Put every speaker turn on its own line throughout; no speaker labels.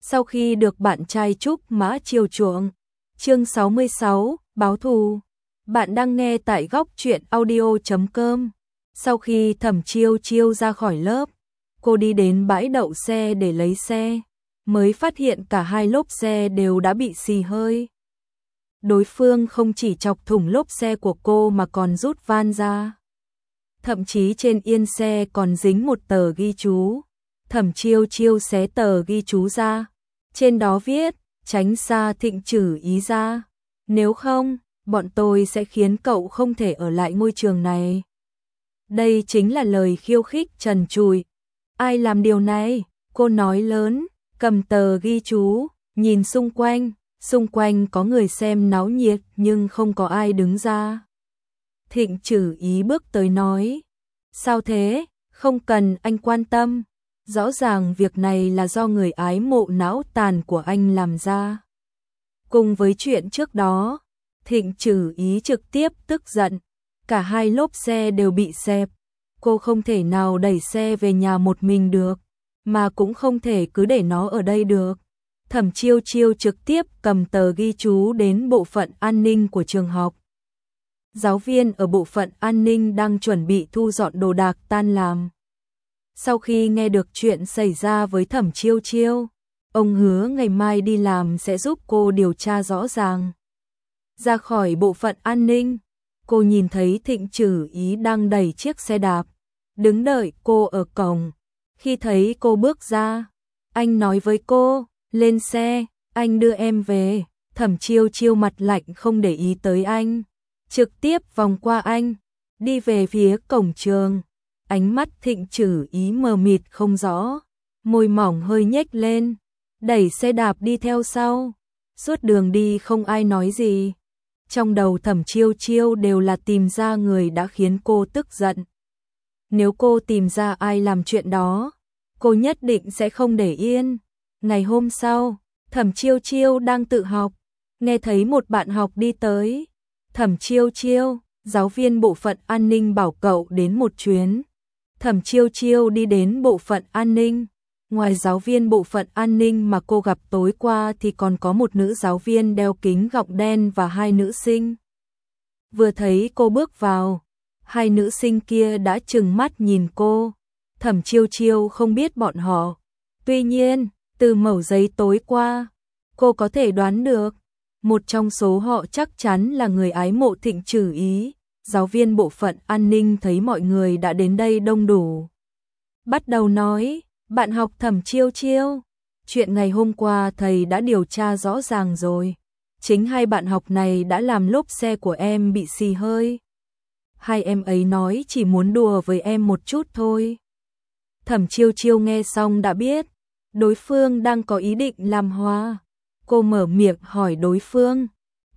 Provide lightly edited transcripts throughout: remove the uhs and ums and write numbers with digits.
sau khi được bạn trai Trúc Mã chiều chuộng. Chương 66, báo thù. Bạn đang nghe tại góc truyện audio.com. Sau khi Thẩm Chiêu Chiêu ra khỏi lớp, cô đi đến bãi đậu xe để lấy xe, mới phát hiện cả hai lốp xe đều đã bị xì hơi. Đối phương không chỉ chọc thủng lốp xe của cô mà còn rút van ra. Thậm chí trên yên xe còn dính một tờ ghi chú. Thẩm Chiêu Chiêu xé tờ ghi chú ra. Trên đó viết, tránh xa Thịnh Trử Ý ra. Nếu không, bọn tôi sẽ khiến cậu không thể ở lại ngôi trường này. Đây chính là lời khiêu khích trần trụi. Ai làm điều này? Cô nói lớn, cầm tờ ghi chú, nhìn xung quanh có người xem náo nhiệt nhưng không có ai đứng ra. Thịnh Trử Ý bước tới nói, sao thế, không cần anh quan tâm, rõ ràng việc này là do người ái mộ não tàn của anh làm ra. Cùng với chuyện trước đó, Thịnh Trử Ý trực tiếp tức giận, cả hai lốp xe đều bị xẹp, cô không thể nào đẩy xe về nhà một mình được, mà cũng không thể cứ để nó ở đây được. Thẩm Chiêu Chiêu trực tiếp cầm tờ ghi chú đến bộ phận an ninh của trường học. Giáo viên ở bộ phận an ninh đang chuẩn bị thu dọn đồ đạc tan làm. Sau khi nghe được chuyện xảy ra với Thẩm Chiêu Chiêu, ông hứa ngày mai đi làm sẽ giúp cô điều tra rõ ràng. Ra khỏi bộ phận an ninh, cô nhìn thấy Thịnh Trử Ý đang đẩy chiếc xe đạp, đứng đợi cô ở cổng. Khi thấy cô bước ra, anh nói với cô, lên xe, anh đưa em về. Thẩm Chiêu Chiêu mặt lạnh không để ý tới anh, trực tiếp vòng qua anh, đi về phía cổng trường. Ánh mắt Thịnh Trử Ý mờ mịt không rõ, môi mỏng hơi nhếch lên, đẩy xe đạp đi theo sau. Suốt đường đi không ai nói gì. Trong đầu Thẩm Chiêu Chiêu đều là tìm ra người đã khiến cô tức giận. Nếu cô tìm ra ai làm chuyện đó, cô nhất định sẽ không để yên. Ngày hôm sau, Thẩm Chiêu Chiêu đang tự học, nghe thấy một bạn học đi tới. Thẩm Chiêu Chiêu, giáo viên bộ phận an ninh bảo cậu đến một chuyến. Thẩm Chiêu Chiêu đi đến bộ phận an ninh. Ngoài giáo viên bộ phận an ninh mà cô gặp tối qua thì còn có một nữ giáo viên đeo kính gọng đen và hai nữ sinh. Vừa thấy cô bước vào, hai nữ sinh kia đã trừng mắt nhìn cô. Thẩm Chiêu Chiêu không biết bọn họ. Tuy nhiên, từ mẩu giấy tối qua, cô có thể đoán được, một trong số họ chắc chắn là người ái mộ Thịnh Trử Ý. Giáo viên bộ phận an ninh thấy mọi người đã đến đây đông đủ, bắt đầu nói, bạn học Thẩm Chiêu Chiêu, chuyện ngày hôm qua thầy đã điều tra rõ ràng rồi. Chính hai bạn học này đã làm lốp xe của em bị xì hơi. Hai em ấy nói chỉ muốn đùa với em một chút thôi. Thẩm Chiêu Chiêu nghe xong đã biết, đối phương đang có ý định làm hoa. Cô mở miệng hỏi đối phương,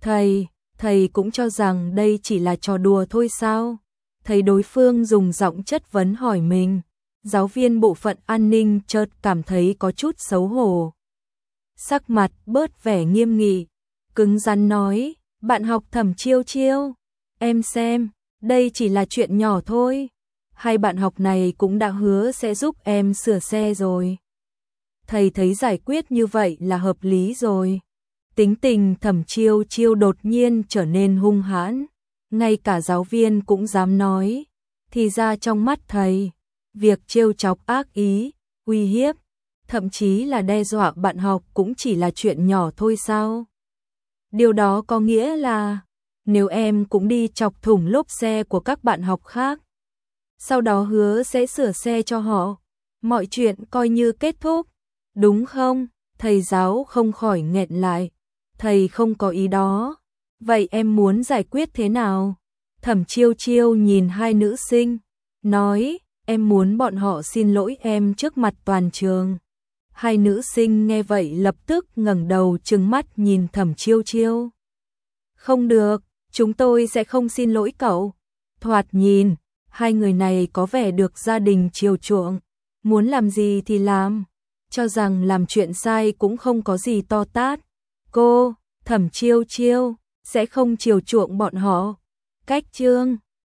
thầy cũng cho rằng đây chỉ là trò đùa thôi sao? Thấy đối phương dùng giọng chất vấn hỏi mình, giáo viên bộ phận an ninh chợt cảm thấy có chút xấu hổ. Sắc mặt bớt vẻ nghiêm nghị, cứng rắn nói, bạn học Thẩm Chiêu Chiêu, em xem, đây chỉ là chuyện nhỏ thôi. Hai bạn học này cũng đã hứa sẽ giúp em sửa xe rồi. Thầy thấy giải quyết như vậy là hợp lý rồi. Tính tình Thẩm Chiêu Chiêu đột nhiên trở nên hung hãn, ngay cả giáo viên cũng dám nói. Thì ra trong mắt thầy, việc trêu chọc ác ý, uy hiếp, thậm chí là đe dọa bạn học cũng chỉ là chuyện nhỏ thôi sao? Điều đó có nghĩa là, nếu em cũng đi chọc thủng lốp xe của các bạn học khác, sau đó hứa sẽ sửa xe cho họ, mọi chuyện coi như kết thúc, đúng không? Thầy giáo không khỏi nghẹn lại. Thầy không có ý đó. Vậy em muốn giải quyết thế nào? Thẩm Chiêu Chiêu nhìn hai nữ sinh, nói, em muốn bọn họ xin lỗi em trước mặt toàn trường. Hai nữ sinh nghe vậy lập tức ngẩng đầu trừng mắt nhìn Thẩm Chiêu Chiêu. Không được, chúng tôi sẽ không xin lỗi cậu. Thoạt nhìn, hai người này có vẻ được gia đình chiều chuộng, muốn làm gì thì làm, cho rằng làm chuyện sai cũng không có gì to tát. Cô, Thẩm Chiêu Chiêu, sẽ không chiều chuộng bọn họ. Cách chương